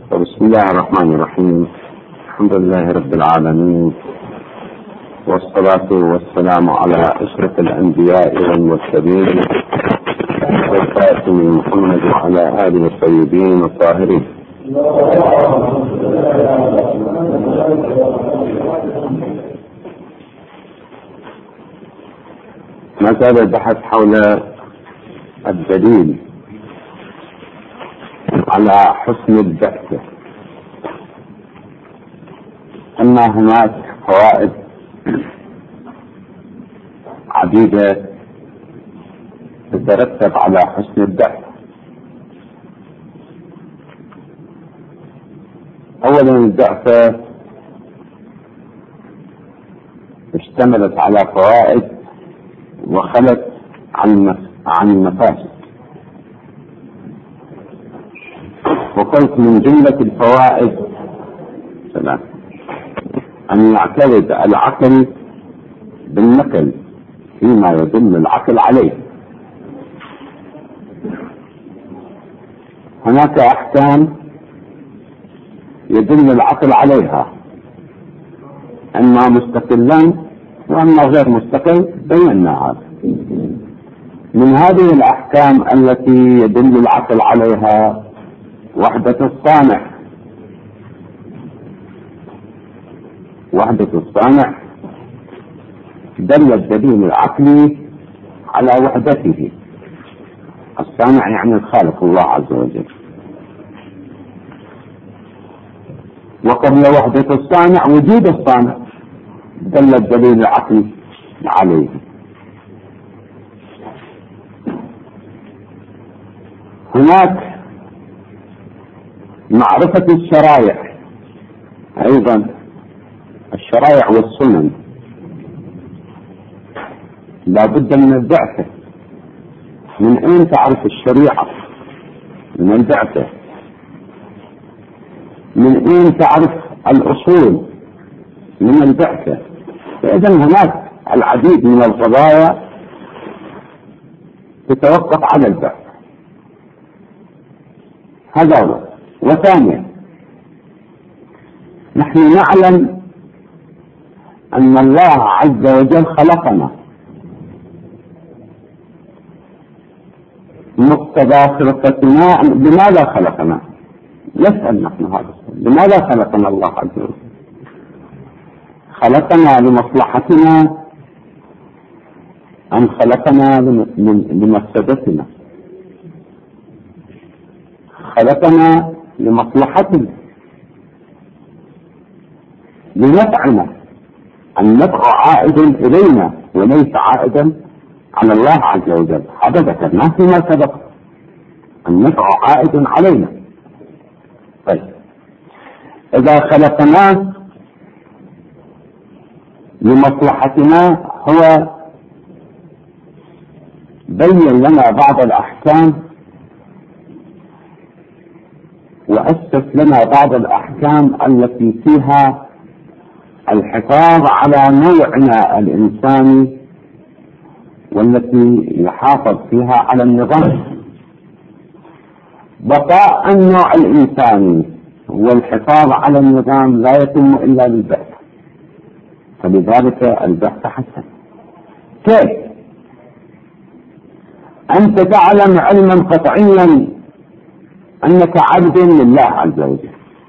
بسم الله الرحمن الرحيم. الحمد لله رب العالمين، والصلاة والسلام على أشرف الأنبياء والمرسلين والخاتم محمد وعلى آله الطيبين الطاهرين. ما زال البحث حول الدليل على حسن البحث. أن هناك فوائد عديدة تترتب على حسن البحث. أولا، البعثة اشتملت على فوائد وخلت عن المفاسد، وقلت من جملة الفوائد أن يعترض العقل بالنقل فيما يدل العقل عليه. هناك أحكام يدل العقل عليها، أما مستقلا وأما غير مستقل بينا هذا. من هذه الأحكام التي يدل العقل عليها وحدة الصانع. وحدة الصانع دل الدليل العقلي على وحدته. الصانع يعني الخالق الله عز وجل، وقبل وحدة الصانع وجود الصانع دل الدليل العقلي عليه. هناك معرفة الشرائع أيضا، الشرائع والسنن لا بد من البعثة. من أين تعرف الشريعة؟ من البعثة. من أين تعرف الأصول؟ من البعثة. فإذا هناك العديد من القضايا تتوقف على البعثة. هذا هو. وثانيا، نحن نعلم أن الله عز وجل خلقنا. مقتضى خلقتنا لماذا خلقنا؟ نسأل نحن هذا، لماذا خلقنا الله عز وجل؟ خلقنا لمصلحتنا أم خلقنا لمفسدتنا؟ خلقنا لمصلحتنا، لنفعنا. النفع عائد إلينا وليس عائدا على الله عز وجل. هذا ذكرناه فيما سبق، النفع عائد علينا. طيب، إذا خلقناه لمصلحتنا هو بين لنا بعض الأحكام وأسس لنا بعض الأحكام التي فيها الحفاظ على نوعنا الإنساني، والتي يحافظ فيها على النظام. بقاء النوع الإنساني والحفاظ على النظام لا يتم إلا بالبعث، فلذلك البعث حسن. كيف؟ أنت تعلم علما قطعيا أنك عبد لله عز وجل،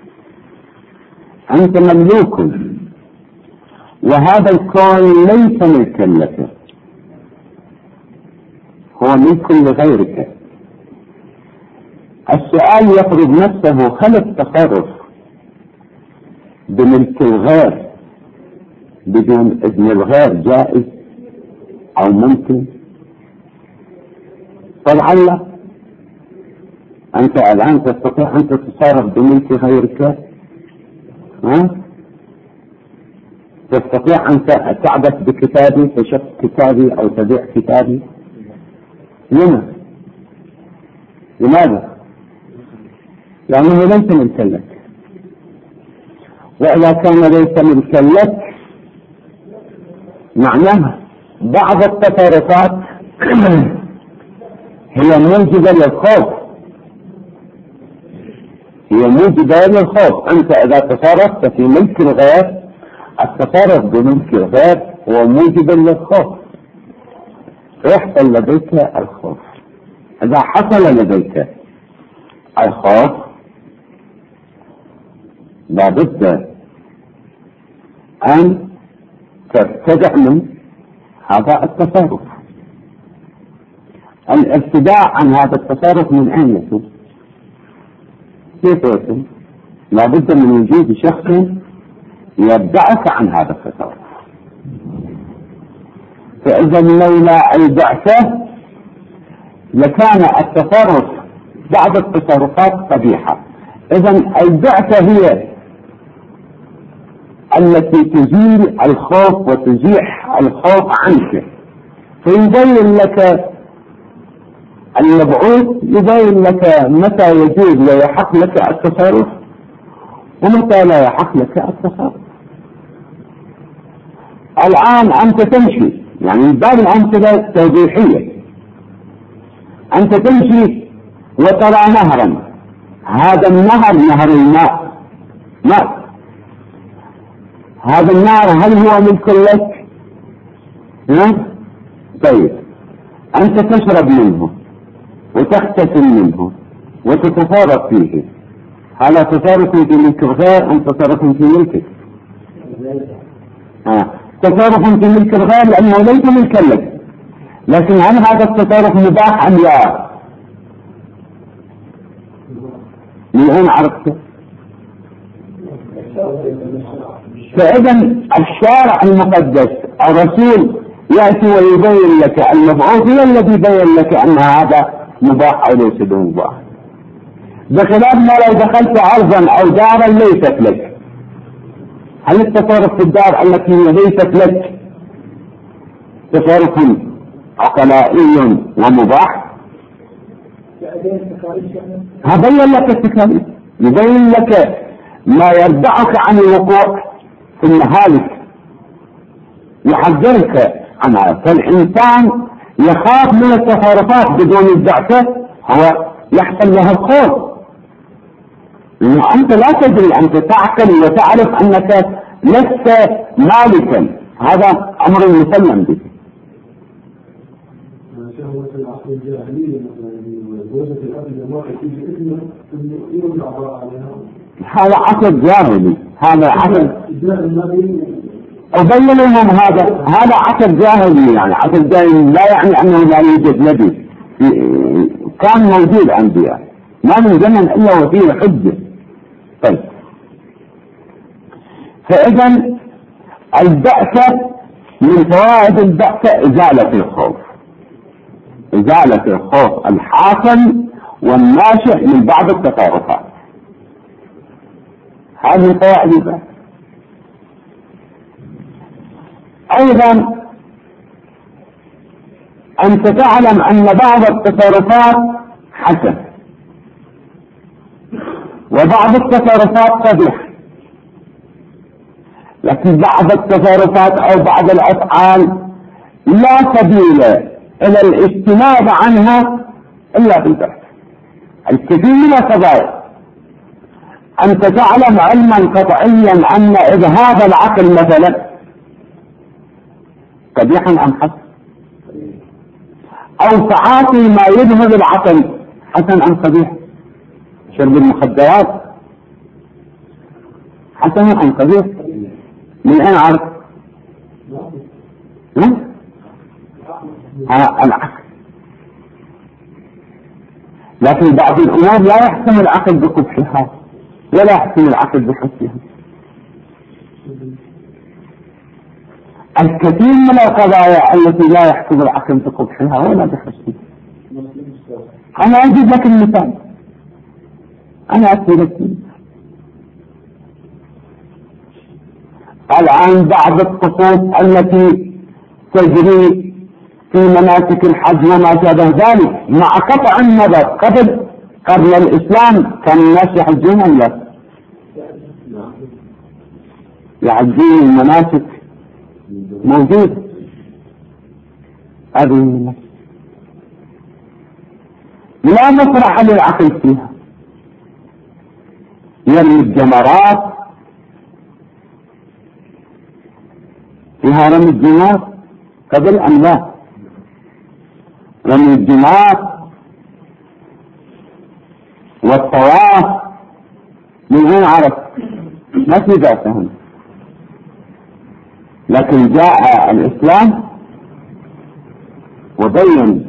أنت مملوك، وهذا الكون ليس ملكا لك، هو ملك لغيرك. السؤال يفرض نفسه: هل التصرف بملك الغير بدون إذن الغير جائز أو ممكن؟ فلعل أنت الآن تستطيع أن تتصرف بملك غيرك؟ تستطيع أن تعبث بكتابي، تشف كتابي أو تبيع كتابي؟ لماذا؟ لأنه ليس ملكا لك. وإذا كان ليس ملكا لك معناها بعض التصرفات هي موجبة للخوف، هي موجبة للخوف. أنت إذا تصرفت في ملك الغير، التصرف بملك الغير هو موجب للخوف، يحصل لديك الخوف. إذا حصل لديك الخوف لابد أن تبتدع من هذا التصرف. الابتداع عن هذا التصرف من أين يكون؟ كيف يكون؟ لابد من وجود شخص يبدعك عن هذا التصرف. فإذا لولا البعثة لكان التصرف بعض التصرفات قبيحة. إذا البعثة هي التي تزيل الخوف وتزيح الخوف عنك، فيبين لك المبعوث، يبين لك متى يجوز ويحق لك التصرف ومتى لا يحق لك التصرف. الآن أنت تمشي، يعني باب الأمثلة توضيحية، أنت تمشي وترى نهرا، هذا النهر نهر الماء، ماء، هذا النهر هل هو ملك لك؟ طيب، أنت تشرب منه وتغتسل منه وتتصرف فيه، هذا تصرف في ملك الغير أم تصرف في ملكك؟ تصرف في ملك الغير لأنه ليس ملكا لك، لكن هل هذا التصرف مباح أم لا؟ من أين عرفت؟ فإذا الشارع المقدس الرسول يأتي ويبين لك، المبعوث هو الذي يبين لك أن هذا مباح أو ليس بمباح، بخلاف ما لو دخلت أرضا أو دارا ليست لك. هل التصرف في الدار التي ليست لك تصرف عقلائي ومباح؟ هبين لك التكاليف، يبين لك ما يردعك عن الوقوع في المهالك، يحذرك عنها. فالإنسان يخاف من التصرفات بدون البعثة، هو يحصل له الخوف، لأنه أنت لا تدري، أنت تعقل وتعرف أنك لست مالكا، هذا أمر مسلم به. هذا عقل جاهلي، هذا عقل أبين لهم، هذا عقل جاهلي، يعني عقل جاهلي لا يعني أنه لا يوجد نبي، كان موجود أنبياء، ما من زمن إلا وفيه حجة. طيب، فإذا البعثة من فوائد البعثة إزالة الخوف، إزالة الخوف الحاصل والناشئ من بعض التصرفات، هذه من فوائد البعثة. أيضا أنت تعلم أن بعض التصرفات حسن وبعض التصرفات قبيح، لكن بعض التصرفات أو بعض الأفعال لا سبيل إلى الاجتناب عنها إلا بالبحث. الكثير من القضايا أنت تعلم علما قطعيا أن إذهاب العقل مثلا قبيحا أم حسن، أو تعاطي ما يذهب العقل حسن أم قبيح، شرب المخدرات حسن أم قبيح؟ من أين عرف؟ العقل. لكن بعض الأمور لا يحكم العقل بقبحها ولا يحكم العقل بحسنها. الكثير من القضايا التي لا يحكم العقل بقبحها ولا بحسنها. أنا أجيب لك المثال، أنا أقول لك الآن بعض الطقوس التي تجري في مناسك الحج وما شابه ذلك، مع قطع النظر قبل الإسلام كان الناس يحجون أم لا؟ يحجون المناسك موجود، هذه المناسك لا مصرح للعقل فيها، يرمي الجمرات، فيها رمي الجمار قبل أم لا؟ رمي الجمار والطواف من أين عرف؟ ما في ذات هنا، لكن جاء الإسلام وبين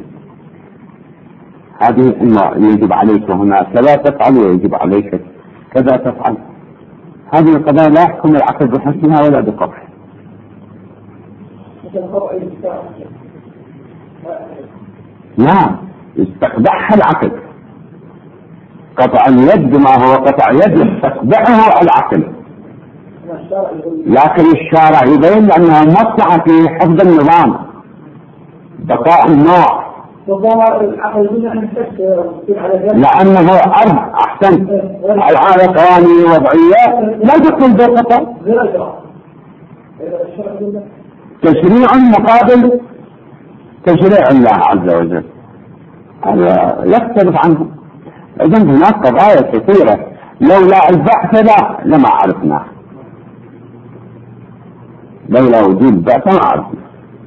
هذه الأمور يجب عليك هنا كذا تفعل ويجب عليك كذا تفعل. هذه القضايا لا يحكم العقل بحسنها ولا بقبحها. نعم يستقبحها العقل، قطع اليد ما هو قطع يد يستقبحه العقل، لكن الشارع يبين لأنها مصلحة في حفظ النظام بقاء النوع، لأنه أرض أحسن العادة قوانين وضعية لا تكون بقطع تشريع مقابل تشريع الله عز وجل، هذا يختلف عنه. إذن هناك قضايا كثيرة لولا البحث لا لما عرفنا، لولا وجود البحث ما عرفنا.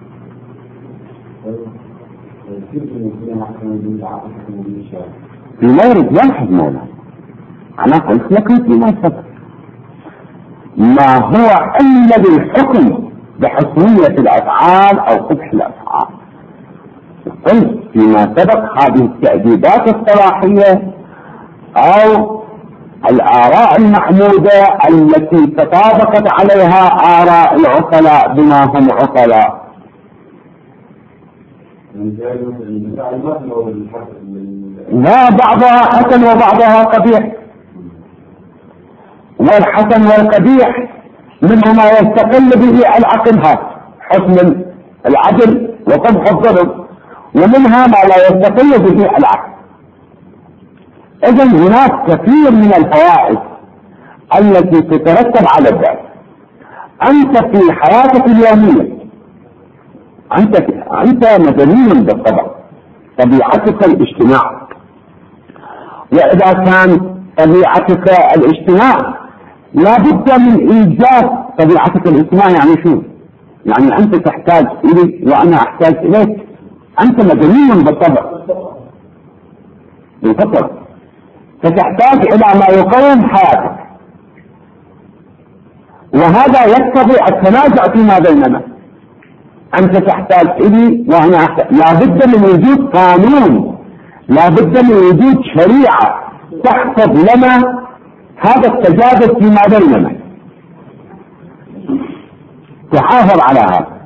في مورد واحد مولا، أنا قلت لكم فيما سبق ما هو إلا بالحكم بحسنية الأفعال أو قبح الأفعال. قلت فيما سبق هذه التأديبات الصلاحية أو الآراء المحمودة التي تطابقت عليها آراء العقلاء بما هم عقلاء. لا بعضها حسن وبعضها قبيح، والحسن والقبيح منه ما يستقل به العقل، حسن العدل وقبح الظلم، ومنها ما لا يستقل به العقل. إذن هناك كثير من الفوائد التي تترتب على الذات. أنت في حياتك اليومية أنت مدني بالطبع، طبيعتك الاجتماع، وإذا كان طبيعتك الاجتماع لا بد من إيجاد طبيعتك الاجتماع. يعني شو؟ يعني أنت تحتاج إلي وأنا أحتاج إليك، أنت مدني بالطبع بالفطرة، فتحتاج إلى ما يقوم حياتك، وهذا يقتضي التنازع فيما بيننا. أنت تحتاج إلي وأنا أحتاج، لا بد من وجود قانون، لا بد من وجود شريعة تحفظ لنا هذا التجاذب فيما بيننا، تحافظ على هذا.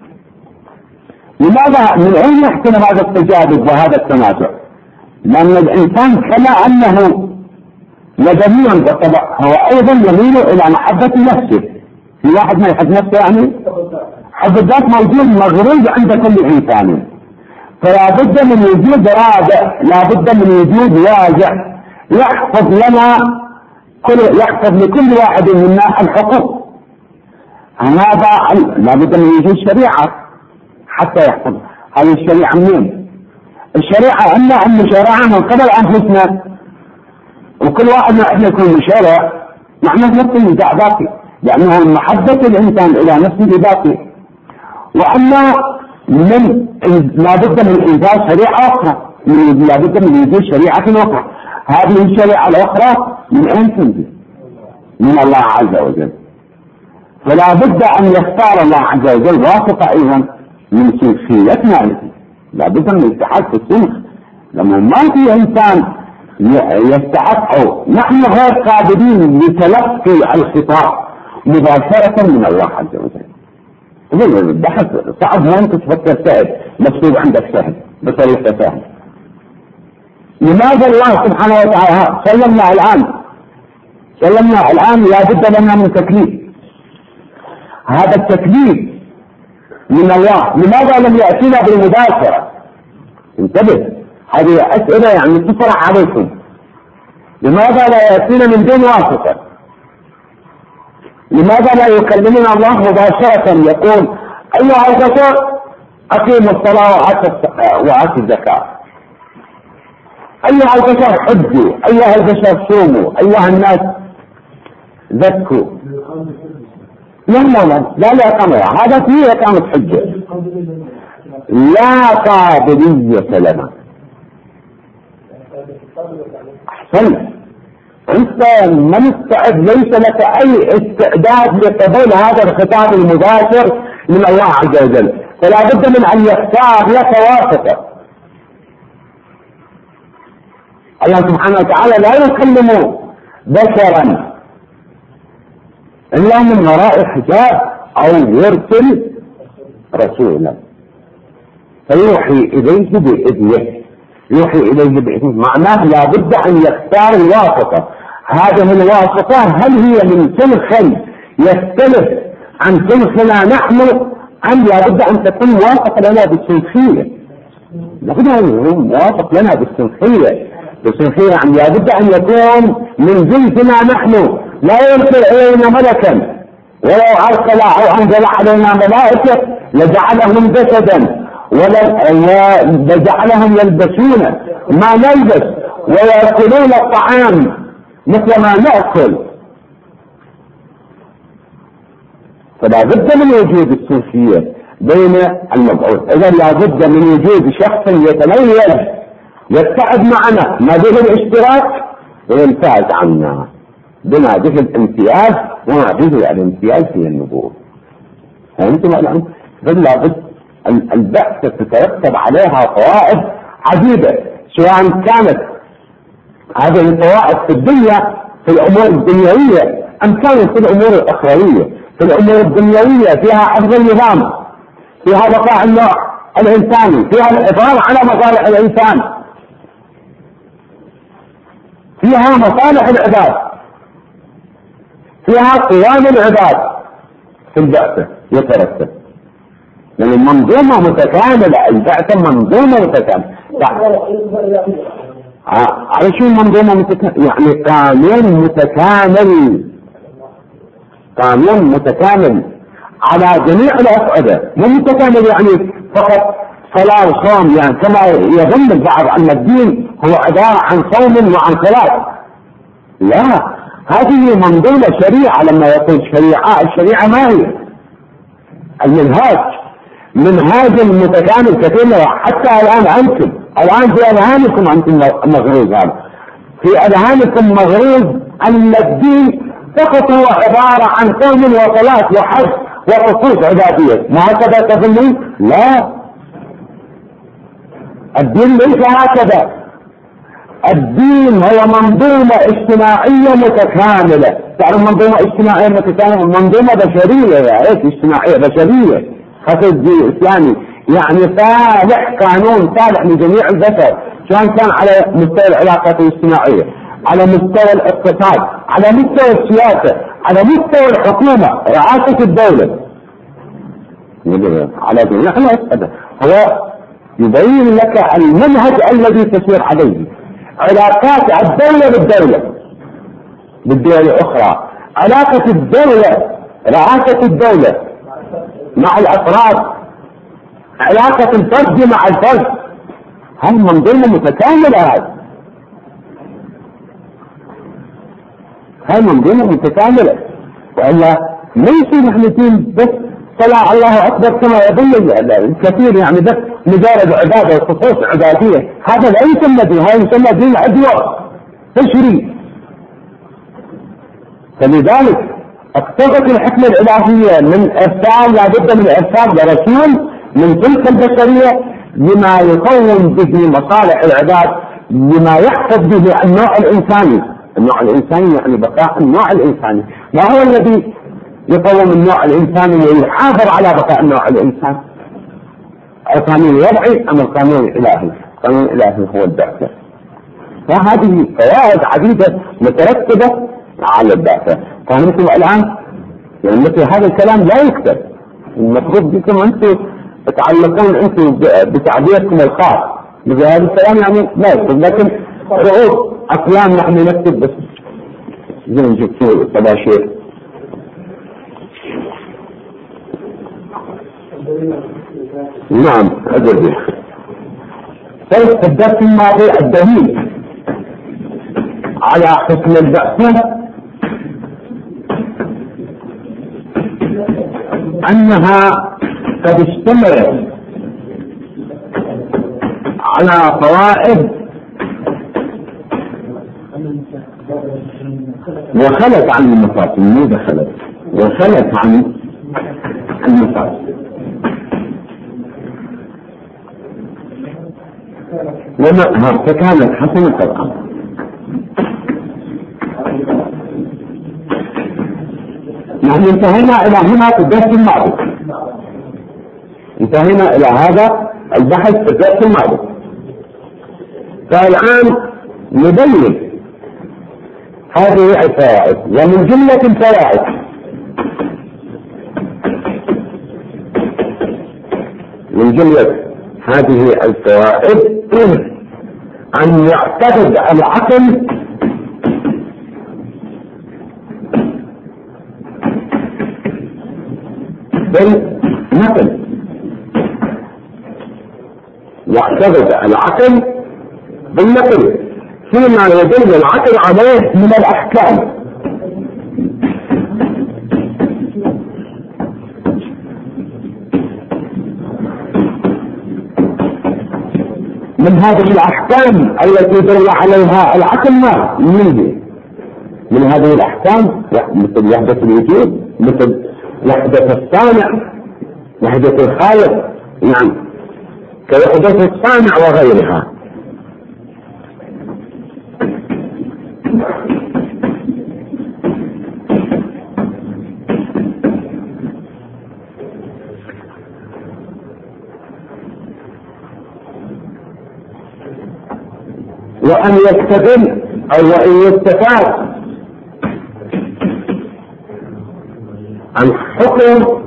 لماذا؟ من أين يحصل هذا التجاذب وهذا التنازع؟ لأن الإنسان كما أنه مدني بالطبع هو أيضا يميل إلى محبة نفسه. في واحد ما يحب نفسه يعني حب الذات موجود مغروز عند كل إنسان، فلا بد من وجود رادع، لا بد من وجود واجع يحفظ لنا يحفظ لكل واحد منا الحقوق. هذا لا بد من وجود شريعة حتى يحفظ. هذه الشريعة منين؟ الشريعة أن شرعها من قبل أنفسنا، وكل واحد ما يكون مشارع نحن نفسه نزاع ذاتي، لأنه محبة الإنسان إلى نفسه ذاتي. وأما لا بد من إنزال شريعة أخرى، لا بد من وجود شريعة أخرى. هذه الشريعة الأخرى من أين تنزل؟ من الله عز وجل. فلا بد أن يختار الله عز وجل واسطة أيضا من سلسلتنا، لا بد من الاتحاد في السلك، لما ما في إنسان يستحق، نحن غير قادرين لتلقي الخطاب مباشرة من الله عز وجل. البحث صعب، ما انت تفكر سهل مكتوب عندك سهل بطريقة سهل. لماذا الله سبحانه وتعالى سلمنا الآن لا بد لنا من تكليف؟ هذا التكليف من الله، لماذا لم يأتينا بالمباشرة؟ انتبه، هذه أسئلة يعني تطرح عليكم. لماذا لا يأتينا من دون واسطة؟ لماذا لا يكلمنا الله مباشرة يقول أيها البشر أقيموا الصلاة وآتوا الزكاة، أيها البشر حجوا، أيها البشر صوموا، أيها الناس ذكوا. لا إقامة، هذا فيه إقامة حجة، لا قابلية لنا. أحسنت، أنت ما مستعد، ليس لك أي استعداد لقبول هذا الخطاب المباشر من الله عز وجل، فلا بد من أن يختار لك واسطة. الله سبحانه وتعالى لا يكلم بشرا إلا من وراء حجاب أو يرسل رسولا فيوحي إليه بإذنه، يوحي إليه بإذنه، معناه لا بد أن يختار الواسطة. هذه الواسطة هل هي من سلخ يختلف عن سلخنا نحن، أم لا بد أن تكون موافق لنا بالسلخية؟ لا بد أن يكون موافق لنا بالسلخية، يعني لا بد أن يكون من جنسنا نحن، لا يرسل إلينا ملكا، ولو أرسل أو أنزل علينا ملائكة لجعلهم جسدا ولجعلهم يلبسون ما نلبس ويأكلون الطعام مثل ما نأكل. فلا بد من وجود السلخية بين المبعوث، إذا لا بد من وجود شخص يتميز يتحد معنا ناديه الاشتراك ويمتاز عنا بناديه الامتياز، وناديه الامتياز في النبوة. فهمتم الآن؟ فلا بد البعثة تترتب عليها فوائد عديدة، سواء كانت هذه الفوائد في الدنيا في الأمور الدنيوية أم كانت في الأمور الأخروية. في الأمور الدنيوية فيها حفظ النظام، فيها بقاء النوع الإنساني، فيها الحفاظ على مصالح الإنسان، فيها مصالح العباد، فيها قيام العباد. في البعثة يترتب يعني المنظومة متكاملة، البعثة منظومة متكاملة. على شو منظومة متكاملة؟ يعني قانون متكامل، قانون متكامل على جميع الأصعدة، مو متكامل يعني فقط صلاة وصوم، يعني كما يظن البعض أن الدين هو عبارة عن صوم وعن صلاة. لا، هذه منظومة شريعة. لما يقول شريعة، الشريعة ما هي؟ المنهاج، منهاج متكامل كثير. حتى الآن في أذهانكم أنتم مغروز، هذا في أذهانكم مغروز أن الدين فقط هو عبارة عن صوم وصلاة وحج وطقوس عبادية، ما هكذا تظنون؟ لا، الدين ليس هكذا. الدين هو منظومة اجتماعية متكاملة. تعرف منظومة اجتماعية متكاملة؟ منظومة بشرية، يعني اجتماعية بشرية، خطة الدين الإسلامي يعني صالح، قانون صالح لجميع البشر، سواء كان على مستوى العلاقات الاجتماعية، على مستوى الاقتصاد، على مستوى السياسة، على مستوى الحكومة، رئاسة الدولة، على جميع الأصعدة. هو يبين لك المنهج الذي تسير عليه. علاقات الدولة بالدول الأخرى، علاقة الدولة، رئاسة الدولة مع الأفراد، علاقة الفرد مع الفرد، هل منظومة متكاملة؟ هل منظومة متكاملة؟ وإلا ليس نحن دين بس طلع الله أكبر كما يظن الكثير، يعني بس مجرد عبادة وطقوس عبادية. هذا لا يسمى دين، هذا يسمى دين عدوى تشريع. فلذلك اقتضت الحكمة الإلهية من إرسال، لا بد من إرسال لرسول من تلك البشرية لما يقوم به مصالح العباد، لما يحفظ به النوع الإنساني. النوع الإنساني يعني بقاء النوع الإنساني. ما هو الذي يقوم النوع الإنساني ويحافظ على بقاء النوع الإنساني؟ القانون الوضعي أم القانون الإلهي؟ القانون الإلهي هو البعثة. فهذه فوائد عديدة مترتبة على البعثة. فهمتم الآن؟ يعني مثل هذا الكلام لا يكتب، المفروض بكم أنتم تتعلقون أنتم بتعبيركم الخاص. مثل هذا الكلام يعني لا يكتب، لكن رؤوس أقلام نحن نكتب بس زي ما جبتوا الطباشير. نعم أدري. طيب الدرس الماضي الدليل على حكم البعثة أنها قد اشتملت على فوائد وخلت عن المفاصل، مو دخلت وخلت عن المفاصل، فكانت حسنة طبعا. نحن انتهينا إلى هنا في الدرس الماضي، انتهينا إلى هذا البحث في الدرس الماضي. فالآن نبين هذه الفوائد، ومن جملة الفوائد من جملة هذه الفوائد أن يعتقد العقل بالنقل، يعتقد العقل بالنقل فيما يدل العقل عليه من الأحكام، من هذه الأحكام التي دل عليها العقل. ما من هذه الأحكام مثل وحدة الوجود، مثل وحدة الصانع، وحدة الخالق، نعم، كوحدة الصانع وغيرها. وأن يستدل أو وأن يستفاد عن حكم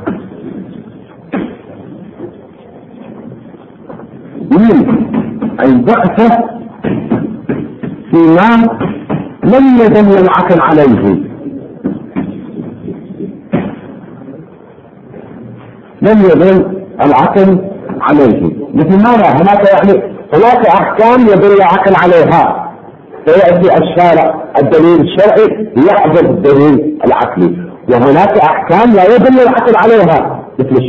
من البعثة فيما لم يدل العقل عليه، لم يدل العقل عليه. مثل ماذا؟ هناك أحكام يدل العقل عليها، فيأتي الشارع الدليل الشرعي يعبر الدليل العقلي، وهناك أحكام لا يدل العقل عليها مثل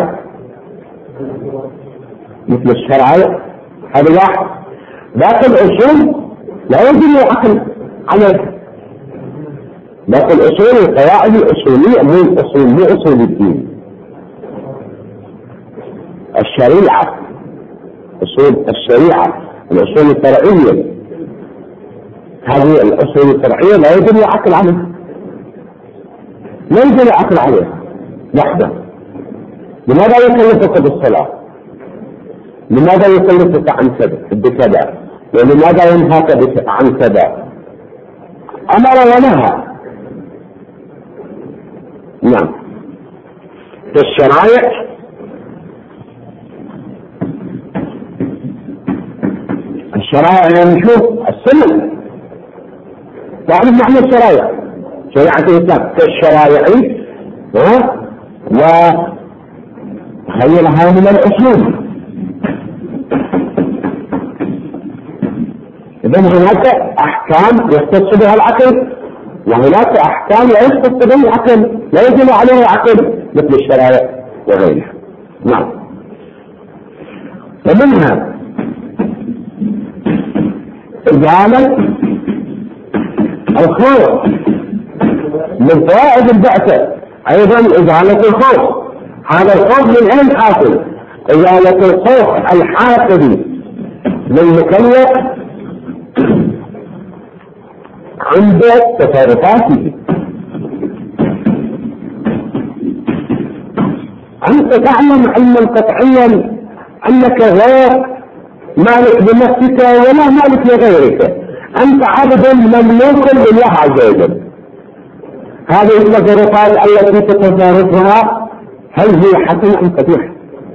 الشرائع هذا واحد. باقي الأصول لا يدل العقل عليها، باقي الأصول القواعد الأصولية مو أصول الدين، الشريعة، أصول الشريعة، الأصول الفرعية، هذه الأصول الفرعية لا يدل العقل عليها، لا يدل العقل عليها وحده. لماذا يكلفك بالصلاة؟ لماذا يكلفك عن بكذا؟ ولماذا ينهاك عن كذا؟ أمر ونهى. نعم. في الشرائع يعني شوف السنة، تعرف معنى الشرائع، شريعة الإسلام كالشرائع وهي لها من الأصول. إذن هناك أحكام يختص بها العقل، وهناك أحكام لا يختص بها العقل، لا يدل عليها العقل مثل الشرائع وغيرها. نعم. ومنها إزالة الخوف، من فوائد البعثة أيضا إزالة الخوف. هذا الخوف من أين حاصل؟ إزالة الخوف الحاصل للمكلف عند تصرفاته. أنت تعلم علما قطعيا أنك غير مالك بنفسك ولا مالك لغيرك، أنت عبد مملوك لله عز وجل. هذه التصرفات التي تتصرفها هل هي حسنة أم قبيحة؟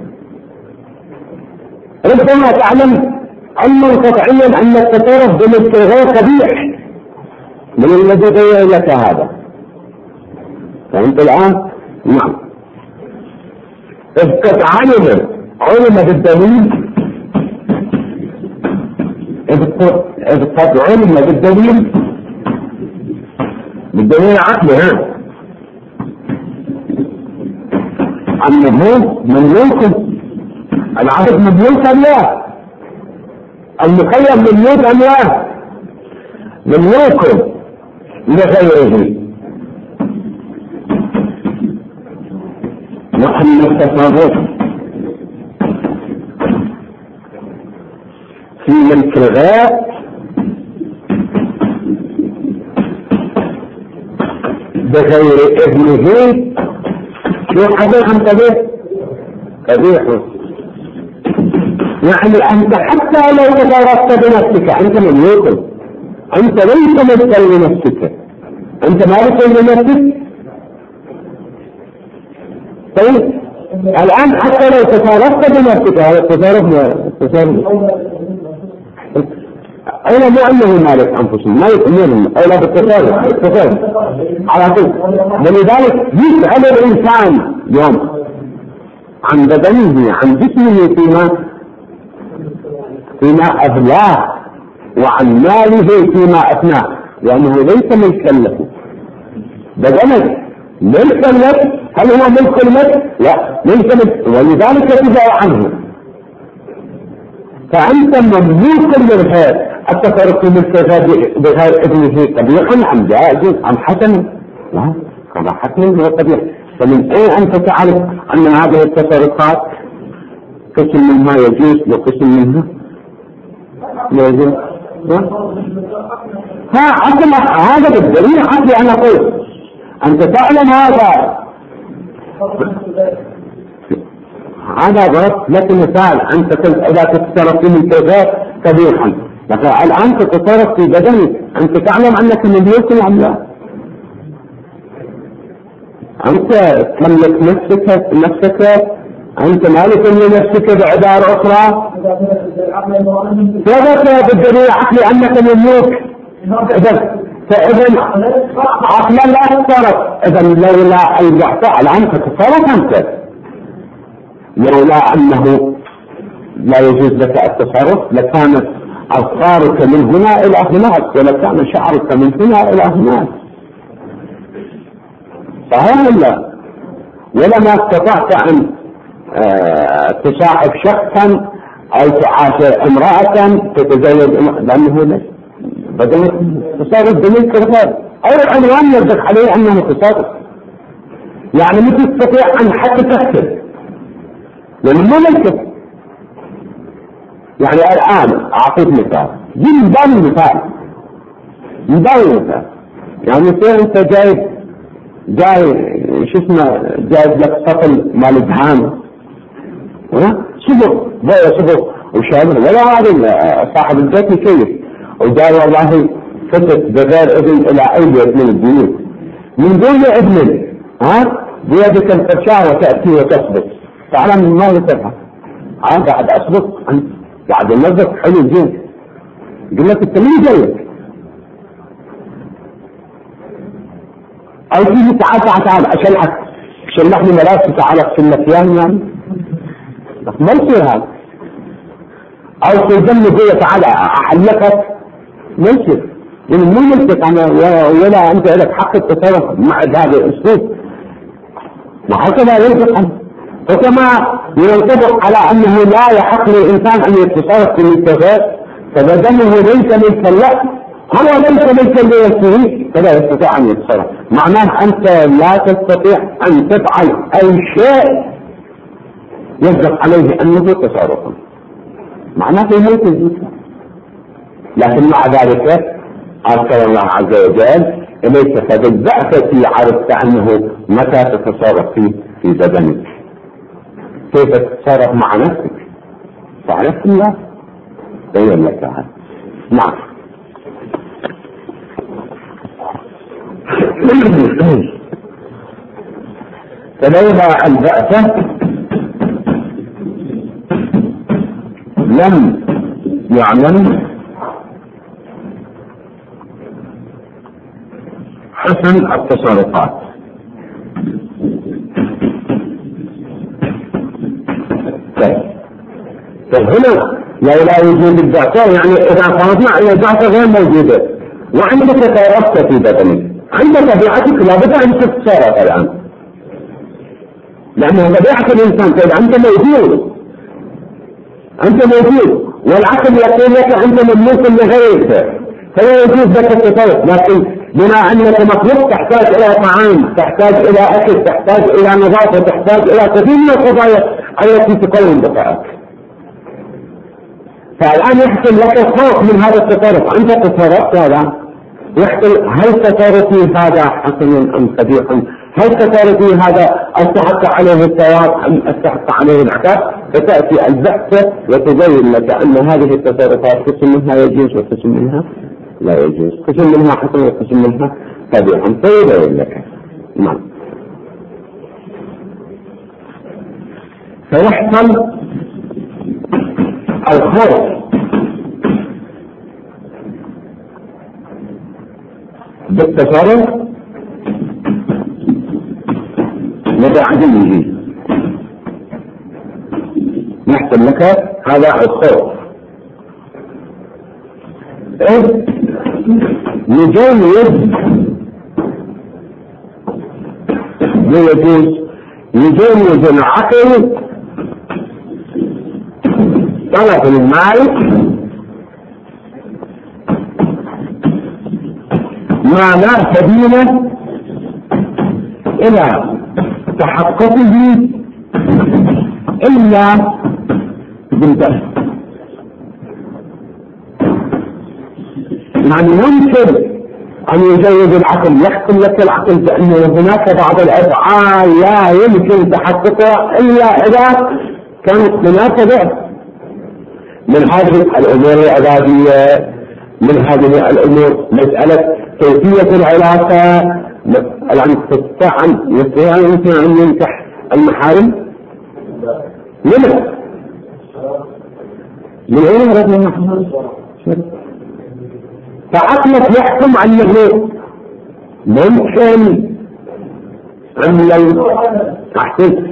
ربما تعلم علما قطعيا أن التصرف بمثل غير قبيح من الذي بين لك هذا، فأنت الآن نعم إذ قد علم بالدليل، إذ قد علم بالدليل عقلي النبوغ مملوك، العبد مملوك الله، المخير مملوك الله، مملوك لغيره. نحن التصرف في ملك الغير بغير ابنه شو حديث قبيح. يعني أنت حتى لو تصرفت بنفسك أنت مملوك، أنت ليس ملكا لنفسك، أنت مالك لنفسك. طيب الآن حتى لو تصرفت بنفسك، هذا التصرف أولا مو أنه مالك أنفسهم، مالك أمورهم، أولا بالتصرف على طول. ولذلك يسأل الإنسان يوم عن بدنه عن جسمه فيما أبلاه، وعن ماله فيما أفناه، لأنه ليس ملكا له. بدنك ملكا لك، هل هو ملك لك؟ لا، ليس ملك، ولذلك تدعى عنه. فأنت مملوك للغير. التصرف في ملك بغير ابنه قبيح أم جائز أم حسن؟ لا، كما حسن وقبيح. فمن أين أنت تعرف أن هذه التصرفات قسم منها يجوز وقسم منها لا يجوز؟ هذا بالدليل عقلي. أنا أقول أنت تعلم هذا ضرب لك مثال. أنت إذا تتصرف في ملك الغير قبيحا، لكن الآن تتصرف في بدنك، أنت تعلم أنك مملوك أم لا؟ أنت تملك نفسك، أنت مالك لنفسك بعبارة أخرى. ثبت بالدليل العقلي أنك مملوك. فإذا عقلا لا تتصرف. إذا لولا الإعطاء الآن تتصرف أنت، لولا أنه لا يجوز لك التصرف لكانت أبصارك من هنا إلى هناك، ولكان شعرك من هنا إلى هناك. صحيح ولا؟ ولما استطعت أن تصاحب شخصا أو تعاشر امرأة تتزوج، لأنه بدأت تصرف بملك الغير، أو العنوان يصدق عليه أنه تصرف. يعني ما تستطيع أن حتى تكتب لأنه مو ملكك. يعني الآن أعطيك مثال، يبان مثال. يعني أنت جاي شو اسمه، جايب لك سطل مال دهان، صبغ وشامل، ولا هذا صاحب البيت يكيف، وجاي والله فتت بغير إذن إلى أي بيت من البيوت من دون إذن، بيدك الفرشاة وتأتي وتصبغ، تعلم ما يتبع قاعد أصبغ، قاعد النظف حلو جدا، يقول لك أنت مين جايك؟ أو تيجي تعال أشلحني ملابسي، تعال أغسل مكيان، يعني ما يصير هذا. أو تدمني جوه تعال أحلقك، ما يصير، يعني مو ملكك أنا، ولا أنت لك حق التصرف مع هذا الأسلوب. وهكذا ينطق عنه. وكما ينطبق على أنه لا يحق للإنسان أن يتصرف في الغير، فبدنه ليس ملكا له، هو ليس ملكا لنفسه، فلا يستطيع أن يتصرف. معناه أنت لا تستطيع أن تفعل أي شيء يصدق عليه أنه تصرف، معناه في ملك الإنسان. لكن مع ذلك أرسل الله عز وجل إليك، فبالبعثة عرفت أنه متى تتصرف في بدنك، كيف تتصرف مع نفسك، فعرفت الله بين لك هذا. نعم. فلولا البعثة لم يعلم حسن التصرفات. فهنا لولا وجود البعثة، يعني إذا فرضنا أن البعثة غير موجودة وعندك تصرفت في بدنك، عند طبيعتك لابد أن تتصرف الآن، لأنه طبيعة الإنسان تقول أنت موجود، أنت موجود، والعقل يقول لك أنت مملوك لغيرك، فلا يجوز لك التصرف. لكن بما أنك مخلوق تحتاج إلى طعام، تحتاج إلى أكل، تحتاج إلى نظافة، تحتاج إلى كثير من القضايا التي تقوم بقائك. فالآن يحصل لك خوف من هذا التصرف، أنت تصرفت هذا يحصل، هل تصرفي هذا حسن أم قبيح؟ هل تصرفي هذا أستحق عليه الثواب أم أستحق عليه العقاب؟ فتأتي البحث وتبين لك أن هذه التصرفات قسم منها يجوز وقسم منها لا يجوز، قسم منها حسن وقسم منها قبيح، فيبين لك. نعم. فيحصل الخوف بالتصرف وبعدمه، يحصل لك هذا الخوف. يجوز العقل طلب المال ما لا سبيل إلى تحققه إلا بالبحث. يعني يمكن أن يجوز العقل، يحكم لك العقل بأن هناك بعض الأفعال لا يمكن تحققها إلا إذا كانت مناسبة من هذه الأمور العبادية، من هذه الأمور مسألة كيفية العلاقة، يستطيع أن ينكح المحارم لماذا؟ من أين رضي المحارم؟ فعقلك يحكم أنه ممكن أن لو أحسن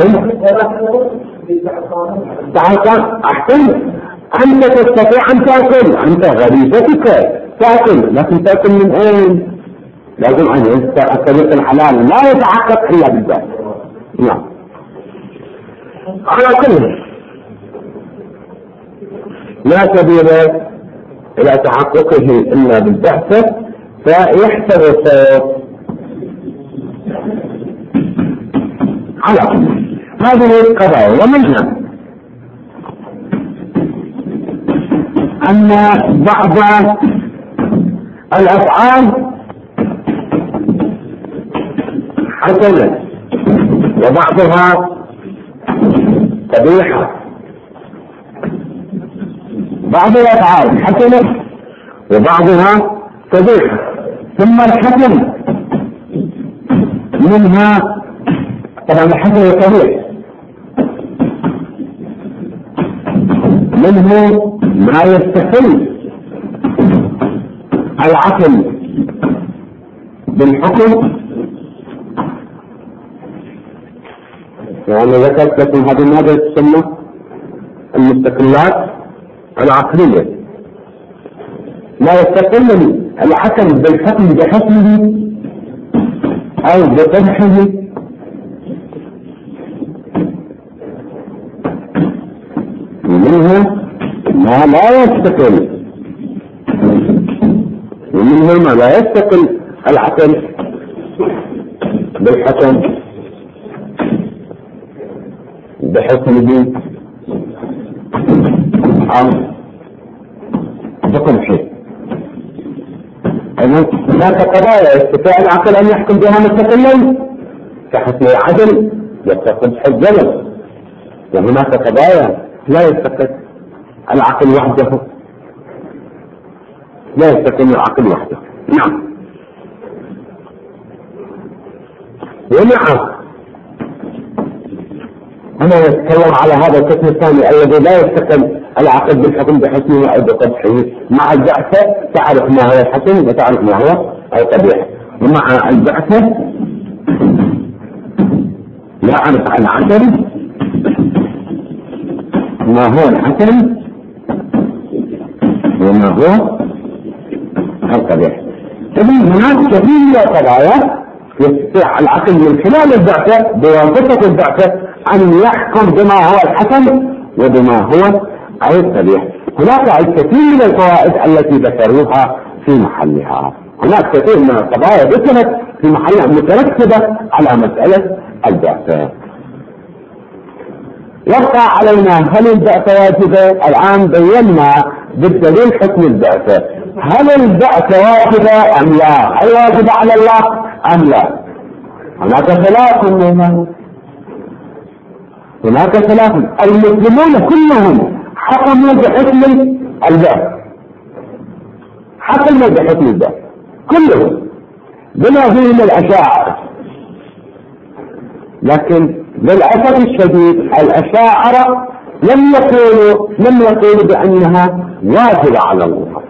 أنت تستطيع أن تأكل، أنت غريزتك تأكل، لكن تأكل من أين؟ لازم أن الطريق الحلال لا يتحقق إلا بالذات. نعم. على كل لا سبيل إلى تحققه إلا بالبحث، فيحتوي الصوت على هذه القضايا. ومنها أن بعض الأفعال حسنة وبعضها قبيحة، بعض الأفعال حسنة وبعضها قبيحة، ثم الحسن منها طبعا الحسن والقبيح منه ما يستحل العقل بالحكم. يعني ذكرت لكم هذه ماذا تسمى المستقلات العقلية، لا يستقل العقل بالحكم بحكمه أو بقبحه منها ما لا يستقل، ومنها ما لا يستقل العقل بالحكم بحكمه أو بقبحه. هناك قضايا يستطيع العقل أن يحكم بها مستقلا كحكم العدل وقبح الجلد، وهناك قضايا لا يستقل العقل وحده، لا يستقل العقل وحده. نعم. ونعم أنا أتكلم على هذا القسم الثاني الذي لا يستقل العقل بالحكم بحسنه أو بقبحه. مع البعثة تعرف ما هو الحسن وتعرف ما هو القبيح، ومع البعثة لا أعرف عن العقل ما هو الحسن وما هو القبيح. إذن هناك كثير من القضايا يستطيع العقل من خلال البعثة بواسطة البعثة أن يحكم بما هو الحسن وبما هو القبيح. هناك الكثير من الفوائد التي ذكروها في محلها. هناك كثير من القضايا ذكرت في محلها مترتبة على مسألة البعثة. يبقى علينا هل البعثة واجبة؟ الآن بينا بالدليل حكم البعثة. هل البعثة واجبة أم لا؟ هل واجبة على الله أم لا؟ هناك خلاف بينهم. هناك خلاف. المسلمون كلهم حكموا بحكم البعث، حكموا بحكم البعث كلهم بما فيهم الأشاعرة. لكن للأسف الشديد الأشاعرة لم يقولوا بأنها واجبة على الله،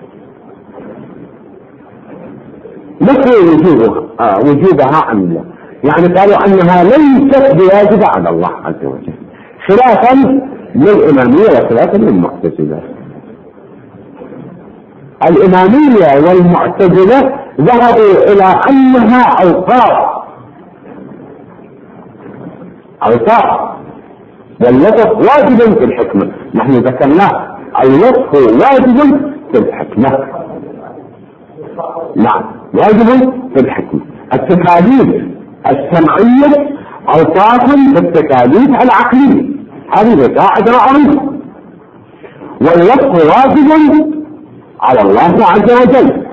نقول وجوبها أم لا، يعني قالوا أنها ليست بواجبة على الله عز وجل، خلافا للإمامية وخلافا للمعتزلة. الإمامية والمعتزلة ذهبوا إلى أنها أوقاف، واللطف واجب في الحكمة. نحن ذكرناه اللطف واجب في الحكمة. نعم واجب في الحكمة. التكاليف السمعية أوقاف في التكاليف العقلية، هذه قاعدة معروفة. واللطف واجب على الله عز وجل.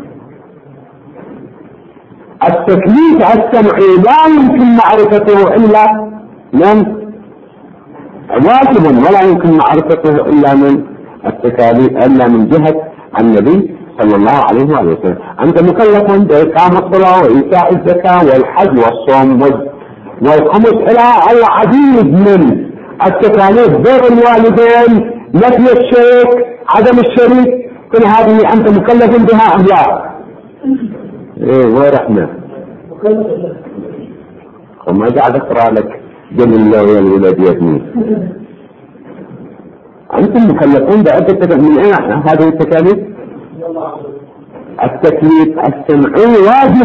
التكليف السمعي لا يمكن معرفته إلا من واجب، ولا يمكن معرفته إلا من التكاليف إلا من جهة النبي صلى الله عليه وسلم. أنت مكلف بإقامة الصلاة وإيتاء الزكاة والحج والصوم والخمس إلى العديد من التكاليف، بر الوالدين، نفي الشرك، عدم الشريك، كل هذه أنت مكلف بها أم لا؟ ورحمة وما قاعد أقرأ لك جل الله والولاد يدني. أنتم مكلفون بعدة من أين هذه التكاليف؟ التكليف السمعي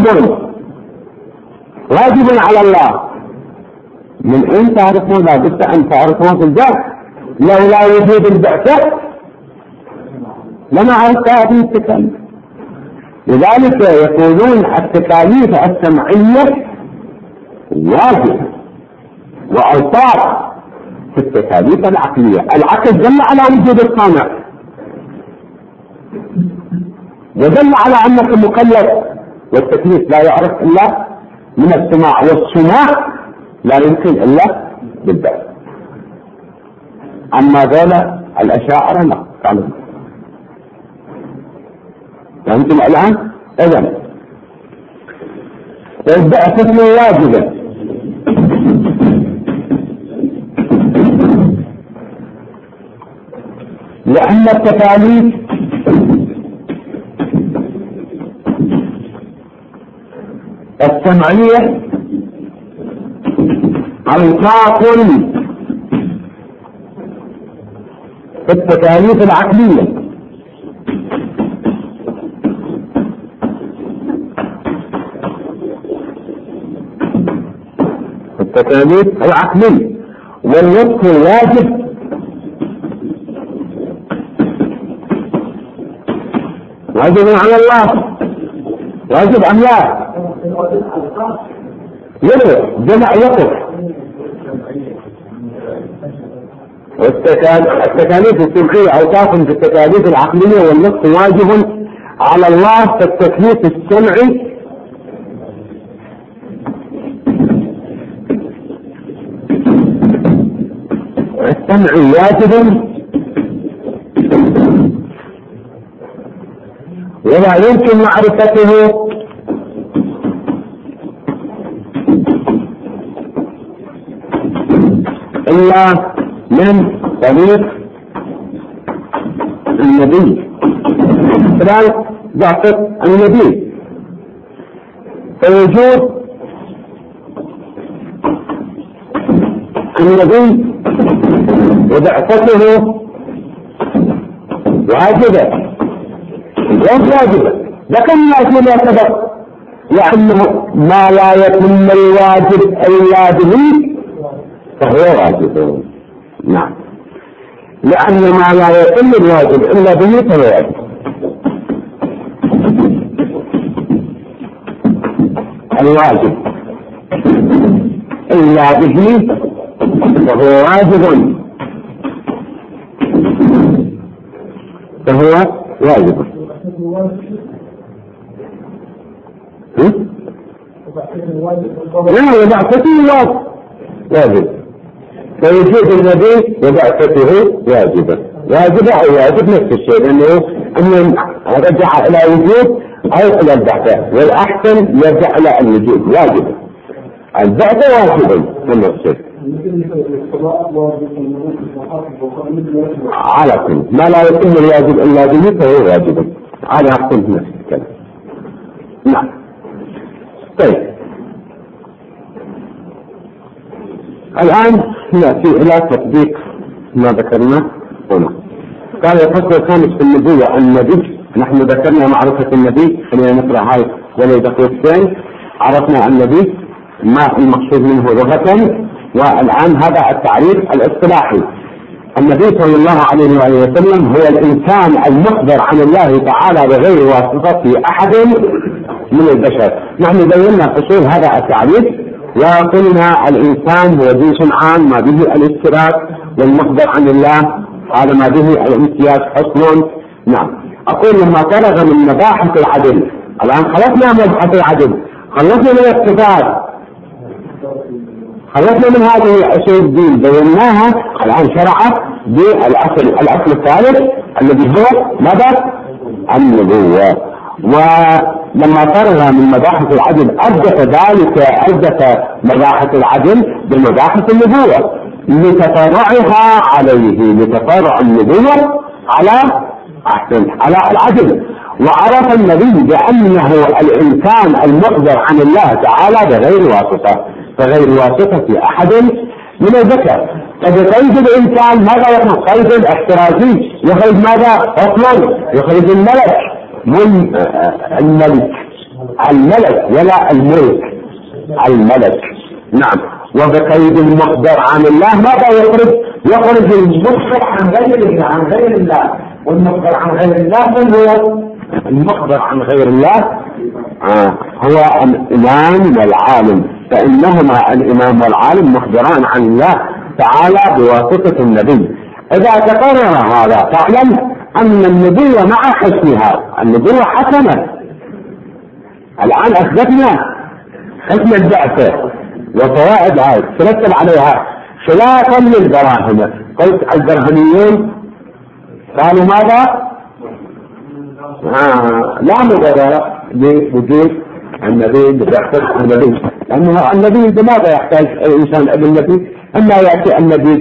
واجب على الله. من أين تعرفون؟ لا بد أن تعرفون في الذات. لولا وجود البعثة لما عرفت هذه التكاليف. لذلك يقولون التكاليف السمعية واجب وأوصاف في التكاليف العقلية. العقل دل على وجود الصانع ودل على أنك مكلف، والتكليف لا يعرف إلا من السماع، والسماع لا يمكن إلا بالبعث. أما ذولا الأشاعرة لا قالوا. فهمتم الآن؟ إذن البعثة واجبة لأن التكاليف السمعية أوقاف في التكاليف العقلية. التكاليف العقلية والنطق واجب على الله، واجب أم لا؟ جمع يقف. التكاليف السمعية أوقاف في التكاليف العقلية، والنطق واجب على الله. فالتكليف السمعي واجب ولا يمكن معرفته إلا من طريق النبي، خلال بعثة النبي. فوجود النبي وبعثته واجبة واجبة. ذكرنا فيما سبق لأنه ما لا يتم الواجب إلا به فهو واجب. نعم، لأن ما لا يتم الواجب إلا به فهو واجب. الواجب إلا به فهو واجب، فهو واجب. لا، وبعثته واجب، فوجود النبي وبعثته واجبة. واجبة أو واجب نفس الشيء، لأنه رجع إلى وجود أو إلى البعثة، والأحسن يرجع إلى الوجود. واجب البعثة واجب من الشيء على كل ما لا يتم الواجب إلا به فهو واجب على كل نفس الكلام. نعم. طيب، الآن نأتي إلى تطبيق ما ذكرنا هنا. قال الفصل الخامس في النبوة. النبي، نحن ذكرنا معرفة النبي، خلينا نقرأ هاي ولو دقيقتين. عرفنا النبي ما المقصود منه لغة، والآن هذا التعريف الاصطلاحي. النبي صلى الله عليه وآله وسلم هو الإنسان المخبر عن الله تعالى بغير واسطة أحد من البشر. نحن بينا أصول هذا التعريف وقلنا الإنسان هو جنس عام ما به الاشتراك، والمخبر عن الله هذا ما به الامتياز حصل. نعم. أقول لما فرغ من مباحث العدل، الآن خلصنا مباحث العدل، خلصنا من الصفات، خلصنا من هذه الأصول الدين بيناها. الآن شرع بالأصل الثالث الذي هو ماذا؟ النبوة. ولما فرغ من مباحث العدل أردف مباحث العدل بمباحث النبوة لتفرعها عليه، لتفرع النبوة على العدل. وعرف النبي بأنه الإنسان المخبر عن الله تعالى بغير واسطة، فغير واسطة أحد من البشر. فبقيد الإنسان ماذا يخرج؟ قيد الاحترازي يخرج ماذا؟ أصلا يخرج الملك من الملك ولا الملك، الملك. نعم. وبقيد المخبر عن الله ماذا يخرج؟ يخرج المخبر عن غير الله، والمخبر عن غير الله من هو؟ المخبر عن غير الله هو الإمام والعالم، فإنهما الإمام والعالم مخبران عن الله تعالى بواسطة النبي. إذا تقرر هذا فاعلم أن النبوة مع حسنها، النبوة حسنة. الآن أثبتنا حسن البعثة وفوائد هذا ترتب عليها خلافا للبراهنة. قلت البرهنيون قالوا ماذا؟ لا مبرر لوجود النبي ببعثة النبي، لأنه النبي بماذا يحتاج الإنسان إلى النبي؟ أما يأتي النبي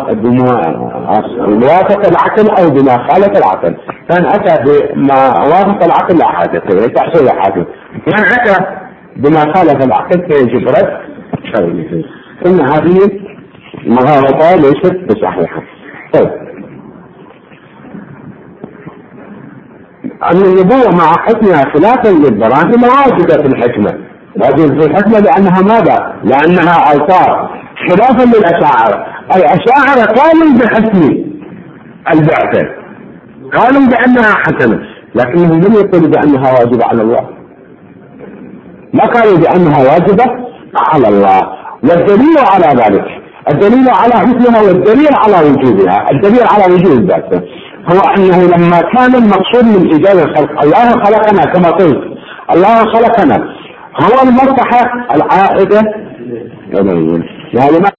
بموافقة العقل أو بما خالف العقل. كان أتى بما وافق العقل لا حاجة له، يتحصل لا حاجة. كان أتى بما خالف العقل فيجب رد شرعي. إن هذه المغالطة ليست بصحيحة. طيب، أن النبوة مع حكمها خلافا للبراهين واجبة في الحكمة، واجبة في الحكمة لأنها ماذا؟ لأنها أوصاف، خلافا للأشاعرة. الأشاعرة قالوا بحسن البعثة، قالوا بأنها حسنة، لكنهم لم يقولوا بأنها واجبة على الله، ما قالوا بأنها واجبة على الله. والدليل على ذلك، الدليل على حسنها والدليل على وجودها، الدليل على وجود البعثة هو أنه لما كان المقصود من إيجاد الخلق، الله خلقنا كما قلت، الله خلقنا، هو المصلحة العائدة يعني